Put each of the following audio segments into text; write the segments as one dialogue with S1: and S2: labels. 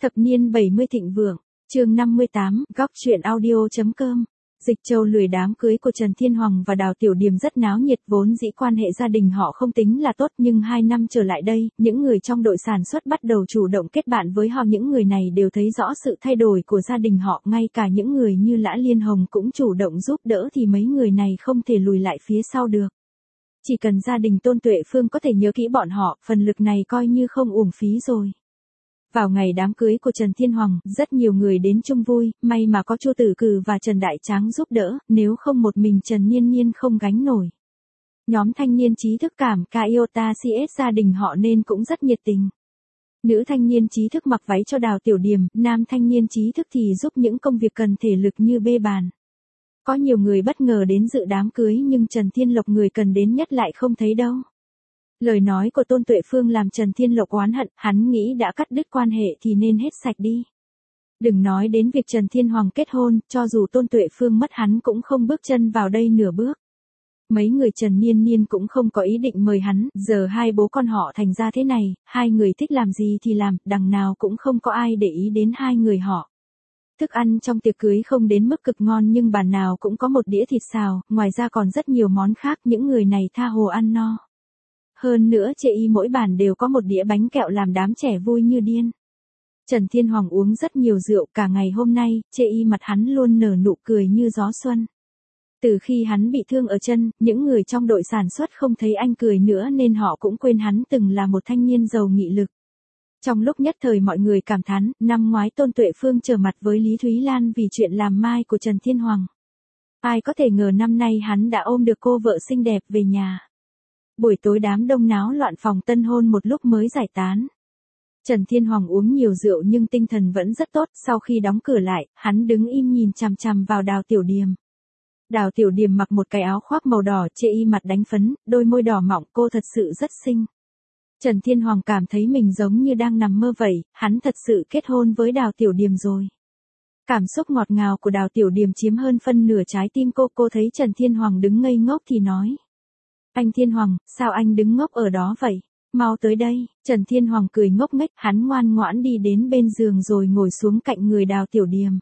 S1: Thập niên 70 thịnh vượng, chương 58, góc truyện audio.com. Dịch Châu lười đám cưới của Trần Thiên Hoàng và Đào Tiểu Điềm rất náo nhiệt, vốn dĩ quan hệ gia đình họ không tính là tốt, nhưng 2 năm trở lại đây, những người trong đội sản xuất bắt đầu chủ động kết bạn với họ. Những người này đều thấy rõ sự thay đổi của gia đình họ, ngay cả những người như Lã Liên Hồng cũng chủ động giúp đỡ, thì mấy người này không thể lùi lại phía sau được. Chỉ cần gia đình Tôn Tuệ Phương có thể nhớ kỹ bọn họ, phần lực này coi như không uổng phí rồi. Vào ngày đám cưới của Trần Thiên Hoàng, rất nhiều người đến chung vui, may mà có Chu Tử Cừ và Trần Đại Tráng giúp đỡ, nếu không một mình Trần Niên Niên không gánh nổi. Nhóm thanh niên trí thức cảm Iota CS gia đình họ nên cũng rất nhiệt tình. Nữ thanh niên trí thức mặc váy cho Đào Tiểu Điềm, nam thanh niên trí thức thì giúp những công việc cần thể lực như bê bàn. Có nhiều người bất ngờ đến dự đám cưới nhưng Trần Thiên Lộc người cần đến nhất lại không thấy đâu. Lời nói của Tôn Tuệ Phương làm Trần Thiên Lộc oán hận, hắn nghĩ đã cắt đứt quan hệ thì nên hết sạch đi. Đừng nói đến việc Trần Thiên Hoàng kết hôn, cho dù Tôn Tuệ Phương mất hắn cũng không bước chân vào đây nửa bước. Mấy người Trần Niên Niên cũng không có ý định mời hắn, giờ hai bố con họ thành ra thế này, hai người thích làm gì thì làm, đằng nào cũng không có ai để ý đến hai người họ. Thức ăn trong tiệc cưới không đến mức cực ngon nhưng bàn nào cũng có một đĩa thịt xào, ngoài ra còn rất nhiều món khác, những người này tha hồ ăn no. Hơn nữa chê y mỗi bàn đều có một đĩa bánh kẹo làm đám trẻ vui như điên. Trần Thiên Hoàng uống rất nhiều rượu, cả ngày hôm nay, chê y mặt hắn luôn nở nụ cười như gió xuân. Từ khi hắn bị thương ở chân, những người trong đội sản xuất không thấy anh cười nữa nên họ cũng quên hắn từng là một thanh niên giàu nghị lực. Trong lúc nhất thời mọi người cảm thán, năm ngoái Tôn Tuệ Phương trở mặt với Lý Thúy Lan vì chuyện làm mai của Trần Thiên Hoàng. Ai có thể ngờ năm nay hắn đã ôm được cô vợ xinh đẹp về nhà. Buổi tối đám đông náo loạn phòng tân hôn một lúc mới giải tán. Trần Thiên Hoàng uống nhiều rượu nhưng tinh thần vẫn rất tốt, sau khi đóng cửa lại, hắn đứng im nhìn chằm chằm vào Đào Tiểu Điềm. Đào Tiểu Điềm mặc một cái áo khoác màu đỏ, chê y mặt đánh phấn, đôi môi đỏ mọng, cô thật sự rất xinh. Trần Thiên Hoàng cảm thấy mình giống như đang nằm mơ vậy, hắn thật sự kết hôn với Đào Tiểu Điềm rồi. Cảm xúc ngọt ngào của Đào Tiểu Điềm chiếm hơn phân nửa trái tim cô thấy Trần Thiên Hoàng đứng ngây ngốc thì nói. Anh Thiên Hoàng, sao anh đứng ngốc ở đó vậy? Mau tới đây. Trần Thiên Hoàng cười ngốc nghếch, hắn ngoan ngoãn đi đến bên giường rồi ngồi xuống cạnh người Đào Tiểu Điềm.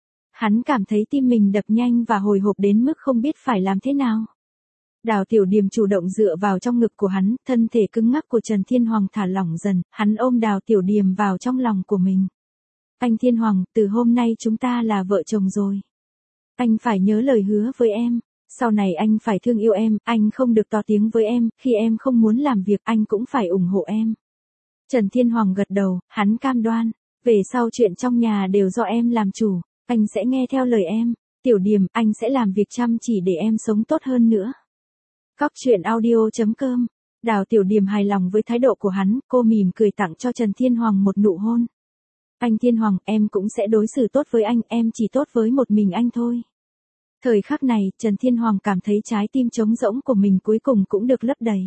S1: Hắn cảm thấy tim mình đập nhanh và hồi hộp đến mức không biết phải làm thế nào. Đào Tiểu Điềm chủ động dựa vào trong ngực của hắn, thân thể cứng ngắc của Trần Thiên Hoàng thả lỏng dần, hắn ôm Đào Tiểu Điềm vào trong lòng của mình. Anh Thiên Hoàng, từ hôm nay chúng ta là vợ chồng rồi. Anh phải nhớ lời hứa với em. Sau này anh phải thương yêu em, anh không được to tiếng với em, khi em không muốn làm việc anh cũng phải ủng hộ em. Trần Thiên Hoàng gật đầu, hắn cam đoan, về sau chuyện trong nhà đều do em làm chủ, anh sẽ nghe theo lời em. Tiểu Điềm, anh sẽ làm việc chăm chỉ để em sống tốt hơn nữa. Góc truyện audio.com. Đào Tiểu Điềm hài lòng với thái độ của hắn, cô mỉm cười tặng cho Trần Thiên Hoàng một nụ hôn. Anh Thiên Hoàng, em cũng sẽ đối xử tốt với anh, em chỉ tốt với một mình anh thôi. Thời khắc này, Trần Thiên Hoàng cảm thấy trái tim trống rỗng của mình cuối cùng cũng được lấp đầy.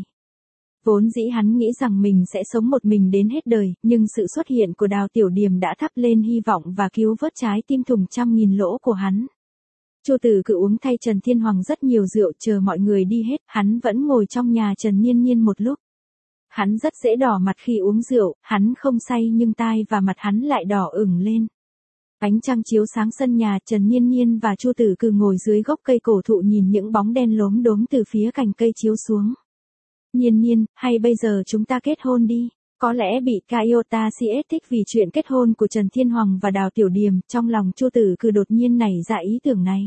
S1: Vốn dĩ hắn nghĩ rằng mình sẽ sống một mình đến hết đời, nhưng sự xuất hiện của Đào Tiểu Điềm đã thắp lên hy vọng và cứu vớt trái tim thủng 100.000 lỗ của hắn. Chu Tử Cừ uống thay Trần Thiên Hoàng rất nhiều rượu, chờ mọi người đi hết, hắn vẫn ngồi trong nhà Trần Niên Niên một lúc. Hắn rất dễ đỏ mặt khi uống rượu, hắn không say nhưng tai và mặt hắn lại đỏ ửng lên. Ánh trăng chiếu sáng sân nhà, Trần Niên Niên và Chu Tử Cừ ngồi dưới gốc cây cổ thụ nhìn những bóng đen lốm đốm từ phía cành cây chiếu xuống. Niên Niên, hay bây giờ chúng ta kết hôn đi. Có lẽ bị Iota CS thích vì chuyện kết hôn của Trần Thiên Hoàng và Đào Tiểu Điềm, trong lòng Chu Tử Cừ đột nhiên nảy ra ý tưởng này.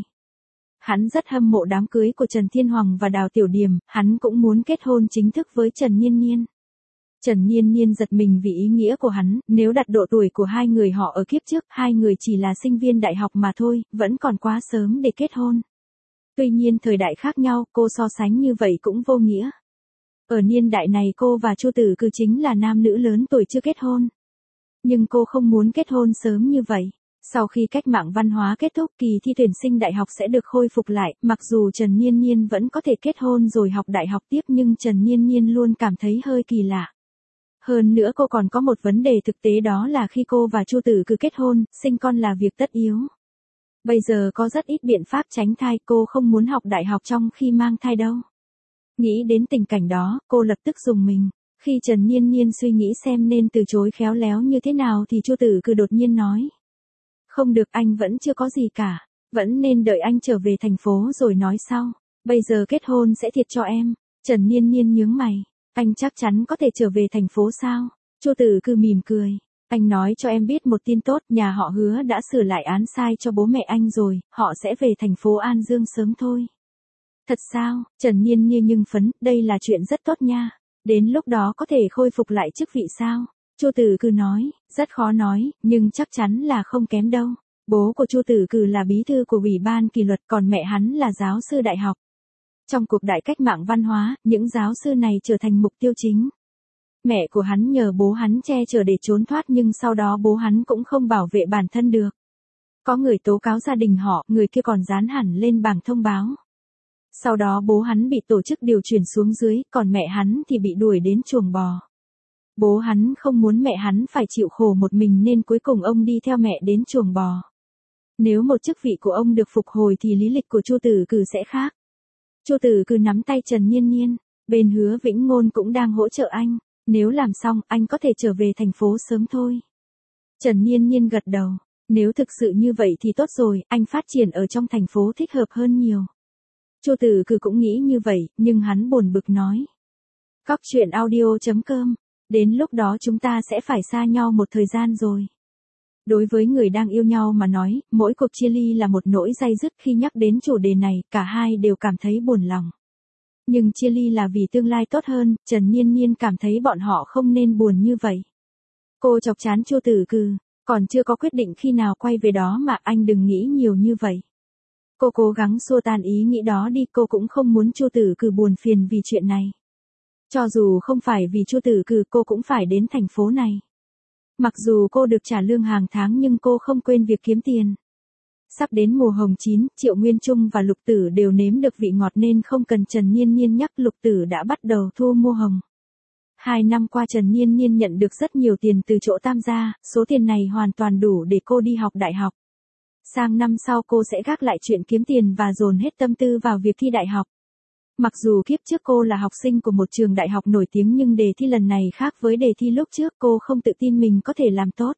S1: Hắn rất hâm mộ đám cưới của Trần Thiên Hoàng và Đào Tiểu Điềm, hắn cũng muốn kết hôn chính thức với Trần Niên Niên. Trần Niên Niên giật mình vì ý nghĩa của hắn, nếu đặt độ tuổi của hai người họ ở kiếp trước, hai người chỉ là sinh viên đại học mà thôi, vẫn còn quá sớm để kết hôn. Tuy nhiên thời đại khác nhau, cô so sánh như vậy cũng vô nghĩa. Ở niên đại này cô và Chu Tử Cừ chính là nam nữ lớn tuổi chưa kết hôn. Nhưng cô không muốn kết hôn sớm như vậy. Sau khi cách mạng văn hóa kết thúc, kỳ thi tuyển sinh đại học sẽ được khôi phục lại, mặc dù Trần Niên Niên vẫn có thể kết hôn rồi học đại học tiếp nhưng Trần Niên Niên luôn cảm thấy hơi kỳ lạ. Hơn nữa cô còn có một vấn đề thực tế, đó là khi cô và Chu Tử Cừ kết hôn, sinh con là việc tất yếu. Bây giờ có rất ít biện pháp tránh thai, cô không muốn học đại học trong khi mang thai đâu. Nghĩ đến tình cảnh đó, cô lập tức rùng mình. Khi Trần Niên Niên suy nghĩ xem nên từ chối khéo léo như thế nào thì Chu Tử Cừ đột nhiên nói. Không được, anh vẫn chưa có gì cả. Vẫn nên đợi anh trở về thành phố rồi nói sau. Bây giờ kết hôn sẽ thiệt cho em. Trần Niên Niên nhướng mày. Anh chắc chắn có thể trở về thành phố sao? Chu Tử Cừ mỉm cười. Anh nói cho em biết một tin tốt, nhà họ Hứa đã sửa lại án sai cho bố mẹ anh rồi, họ sẽ về thành phố An Dương sớm thôi. Thật sao? Trần Niên Niên nhưng phấn, đây là chuyện rất tốt nha. Đến lúc đó có thể khôi phục lại chức vị sao? Chu Tử Cừ nói, rất khó nói, nhưng chắc chắn là không kém đâu. Bố của Chu Tử Cừ là bí thư của Ủy ban kỷ luật, còn mẹ hắn là giáo sư đại học. Trong cuộc đại cách mạng văn hóa, những giáo sư này trở thành mục tiêu chính. Mẹ của hắn nhờ bố hắn che chở để trốn thoát nhưng sau đó bố hắn cũng không bảo vệ bản thân được. Có người tố cáo gia đình họ, người kia còn dán hẳn lên bảng thông báo. Sau đó bố hắn bị tổ chức điều chuyển xuống dưới, còn mẹ hắn thì bị đuổi đến chuồng bò. Bố hắn không muốn mẹ hắn phải chịu khổ một mình nên cuối cùng ông đi theo mẹ đến chuồng bò. Nếu một chức vị của ông được phục hồi thì lý lịch của Chu Tử Cừ sẽ khác. Chu Tử Cừ nắm tay Trần Niên Niên, bên Hứa Vĩnh Ngôn cũng đang hỗ trợ anh. Nếu làm xong, anh có thể trở về thành phố sớm thôi. Trần Niên Niên gật đầu. Nếu thực sự như vậy thì tốt rồi, anh phát triển ở trong thành phố thích hợp hơn nhiều. Chu Tử Cừ cũng nghĩ như vậy, nhưng hắn buồn bực nói. Cóc truyện audio.com. Đến lúc đó chúng ta sẽ phải xa nhau một thời gian rồi. Đối với người đang yêu nhau mà nói, mỗi cuộc chia ly là một nỗi day dứt. Khi nhắc đến chủ đề này, cả hai đều cảm thấy buồn lòng. Nhưng chia ly là vì tương lai tốt hơn, Trần Niên Niên cảm thấy bọn họ không nên buồn như vậy. Cô chọc chán Chu Tử Cừ, còn chưa có quyết định khi nào quay về đó mà anh đừng nghĩ nhiều như vậy. Cô cố gắng xua tan ý nghĩ đó đi, cô cũng không muốn Chu Tử Cừ buồn phiền vì chuyện này. Cho dù không phải vì Chu Tử Cừ cô cũng phải đến thành phố này. Mặc dù cô được trả lương hàng tháng nhưng cô không quên việc kiếm tiền. Sắp đến mùa hồng chín, Triệu Nguyên Trung và Lục Tử đều nếm được vị ngọt nên không cần Trần Niên Niên nhắc, Lục Tử đã bắt đầu thu mua hồng. 2 năm qua Trần Niên Niên nhận được rất nhiều tiền từ chỗ Tam gia, số tiền này hoàn toàn đủ để cô đi học đại học. Sang năm sau cô sẽ gác lại chuyện kiếm tiền và dồn hết tâm tư vào việc thi đại học. Mặc dù kiếp trước cô là học sinh của một trường đại học nổi tiếng nhưng đề thi lần này khác với đề thi lúc trước, cô không tự tin mình có thể làm tốt.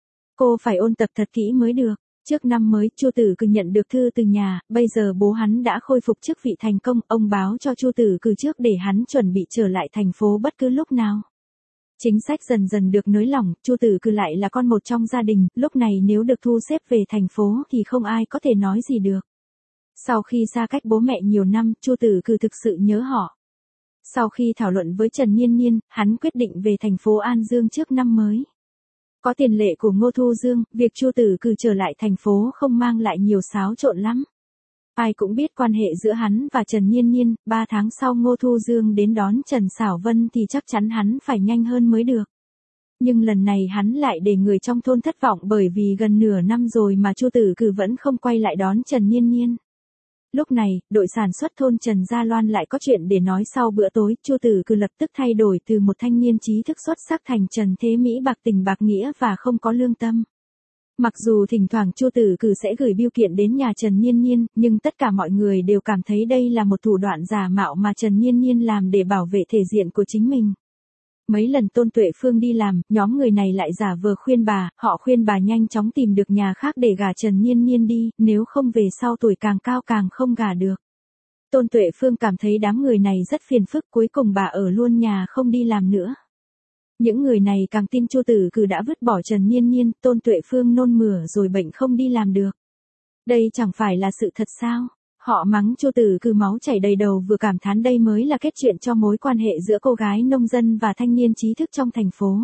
S1: Cô phải ôn tập thật kỹ mới được. Trước năm mới, Chu Tử Cừ nhận được thư từ nhà, bây giờ bố hắn đã khôi phục chức vị thành công, ông báo cho Chu Tử Cừ trước để hắn chuẩn bị trở lại thành phố bất cứ lúc nào. Chính sách dần dần được nới lỏng, Chu Tử Cừ lại là con một trong gia đình, lúc này nếu được thu xếp về thành phố thì không ai có thể nói gì được. Sau khi xa cách bố mẹ nhiều năm, Chu Tử Cừ thực sự nhớ họ. Sau khi thảo luận với Trần Niên Niên, hắn quyết định về thành phố An Dương trước năm mới. Có tiền lệ của Ngô Thu Dương, việc Chu Tử Cừ trở lại thành phố không mang lại nhiều xáo trộn lắm. Ai cũng biết quan hệ giữa hắn và Trần Niên Niên, 3 tháng sau Ngô Thu Dương đến đón Trần Sảo Vân thì chắc chắn hắn phải nhanh hơn mới được. Nhưng lần này hắn lại để người trong thôn thất vọng bởi vì gần nửa năm rồi mà Chu Tử Cừ vẫn không quay lại đón Trần Niên Niên. Lúc này, đội sản xuất thôn Trần Gia Loan lại có chuyện để nói sau bữa tối, Chu Tử Cừ lập tức thay đổi từ một thanh niên trí thức xuất sắc thành Trần Thế Mỹ bạc tình bạc nghĩa và không có lương tâm. Mặc dù thỉnh thoảng Chu Tử Cừ sẽ gửi bưu kiện đến nhà Trần Niên Niên, nhưng tất cả mọi người đều cảm thấy đây là một thủ đoạn giả mạo mà Trần Niên Niên làm để bảo vệ thể diện của chính mình. Mấy lần Tôn Tuệ Phương đi làm, nhóm người này lại giả vờ khuyên bà, họ khuyên bà nhanh chóng tìm được nhà khác để gả Trần Niên Niên đi, nếu không về sau tuổi càng cao càng không gả được. Tôn Tuệ Phương cảm thấy đám người này rất phiền phức, cuối cùng bà ở luôn nhà không đi làm nữa. Những người này càng tin Chu Tử Cừ đã vứt bỏ Trần Niên Niên, Tôn Tuệ Phương nôn mửa rồi bệnh không đi làm được. Đây chẳng phải là sự thật sao? Họ mắng Chu Tử Cừ máu chảy đầy đầu, vừa cảm thán đây mới là kết chuyện cho mối quan hệ giữa cô gái nông dân và thanh niên trí thức trong thành phố.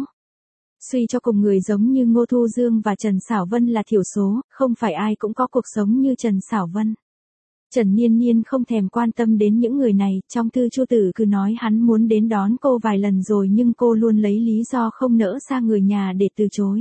S1: Suy cho cùng, người giống như Ngô Thu Dương và Trần Sảo Vân là thiểu số, không phải ai cũng có cuộc sống như Trần Sảo Vân. Trần Niên Niên không thèm quan tâm đến những người này, trong thư Chu Tử Cừ nói hắn muốn đến đón cô vài lần rồi nhưng cô luôn lấy lý do không nỡ xa người nhà để từ chối.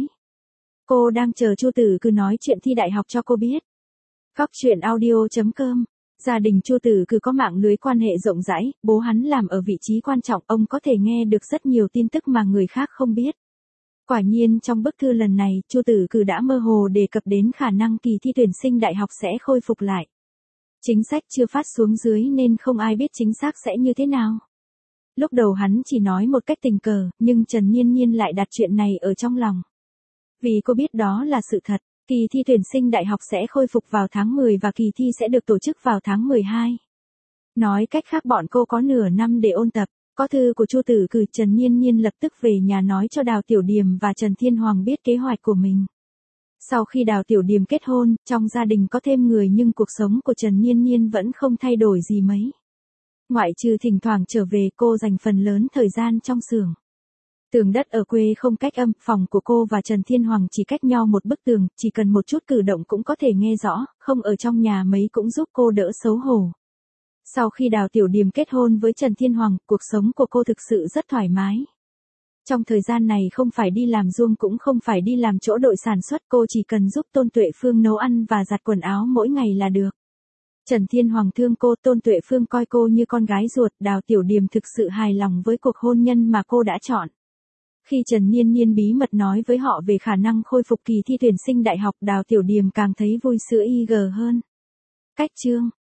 S1: Cô đang chờ Chu Tử Cừ nói chuyện thi đại học cho cô biết. Cóc truyện audio.com. Gia đình Chu Tử Cừ có mạng lưới quan hệ rộng rãi, bố hắn làm ở vị trí quan trọng, ông có thể nghe được rất nhiều tin tức mà người khác không biết. Quả nhiên trong bức thư lần này, Chu Tử Cừ đã mơ hồ đề cập đến khả năng kỳ thi tuyển sinh đại học sẽ khôi phục lại. Chính sách chưa phát xuống dưới nên không ai biết chính xác sẽ như thế nào. Lúc đầu hắn chỉ nói một cách tình cờ, nhưng Trần Nhiên Nhiên lại đặt chuyện này ở trong lòng. Vì cô biết đó là sự thật, kỳ thi tuyển sinh đại học sẽ khôi phục vào tháng 10 và kỳ thi sẽ được tổ chức vào tháng 12. Nói cách khác bọn cô có nửa năm để ôn tập. Có thư của Chu Tử Cử, Trần Nhiên Nhiên lập tức về nhà nói cho Đào Tiểu Điềm và Trần Thiên Hoàng biết kế hoạch của mình. Sau khi Đào Tiểu Điềm kết hôn, trong gia đình có thêm người nhưng cuộc sống của Trần Nhiên Nhiên vẫn không thay đổi gì mấy. Ngoại trừ thỉnh thoảng trở về, cô dành phần lớn thời gian trong xưởng. Tường đất ở quê không cách âm, phòng của cô và Trần Thiên Hoàng chỉ cách nhau một bức tường, chỉ cần một chút cử động cũng có thể nghe rõ, không ở trong nhà mấy cũng giúp cô đỡ xấu hổ. Sau khi Đào Tiểu Điềm kết hôn với Trần Thiên Hoàng, cuộc sống của cô thực sự rất thoải mái. Trong thời gian này không phải đi làm ruông cũng không phải đi làm chỗ đội sản xuất, cô chỉ cần giúp Tôn Tuệ Phương nấu ăn và giặt quần áo mỗi ngày là được. Trần Thiên Hoàng thương cô, Tôn Tuệ Phương coi cô như con gái ruột, Đào Tiểu Điềm thực sự hài lòng với cuộc hôn nhân mà cô đã chọn. Khi Trần Nhiên Nhiên bí mật nói với họ về khả năng khôi phục kỳ thi tuyển sinh đại học, Đào Tiểu Điềm càng thấy vui sữa IG hơn. Cách chương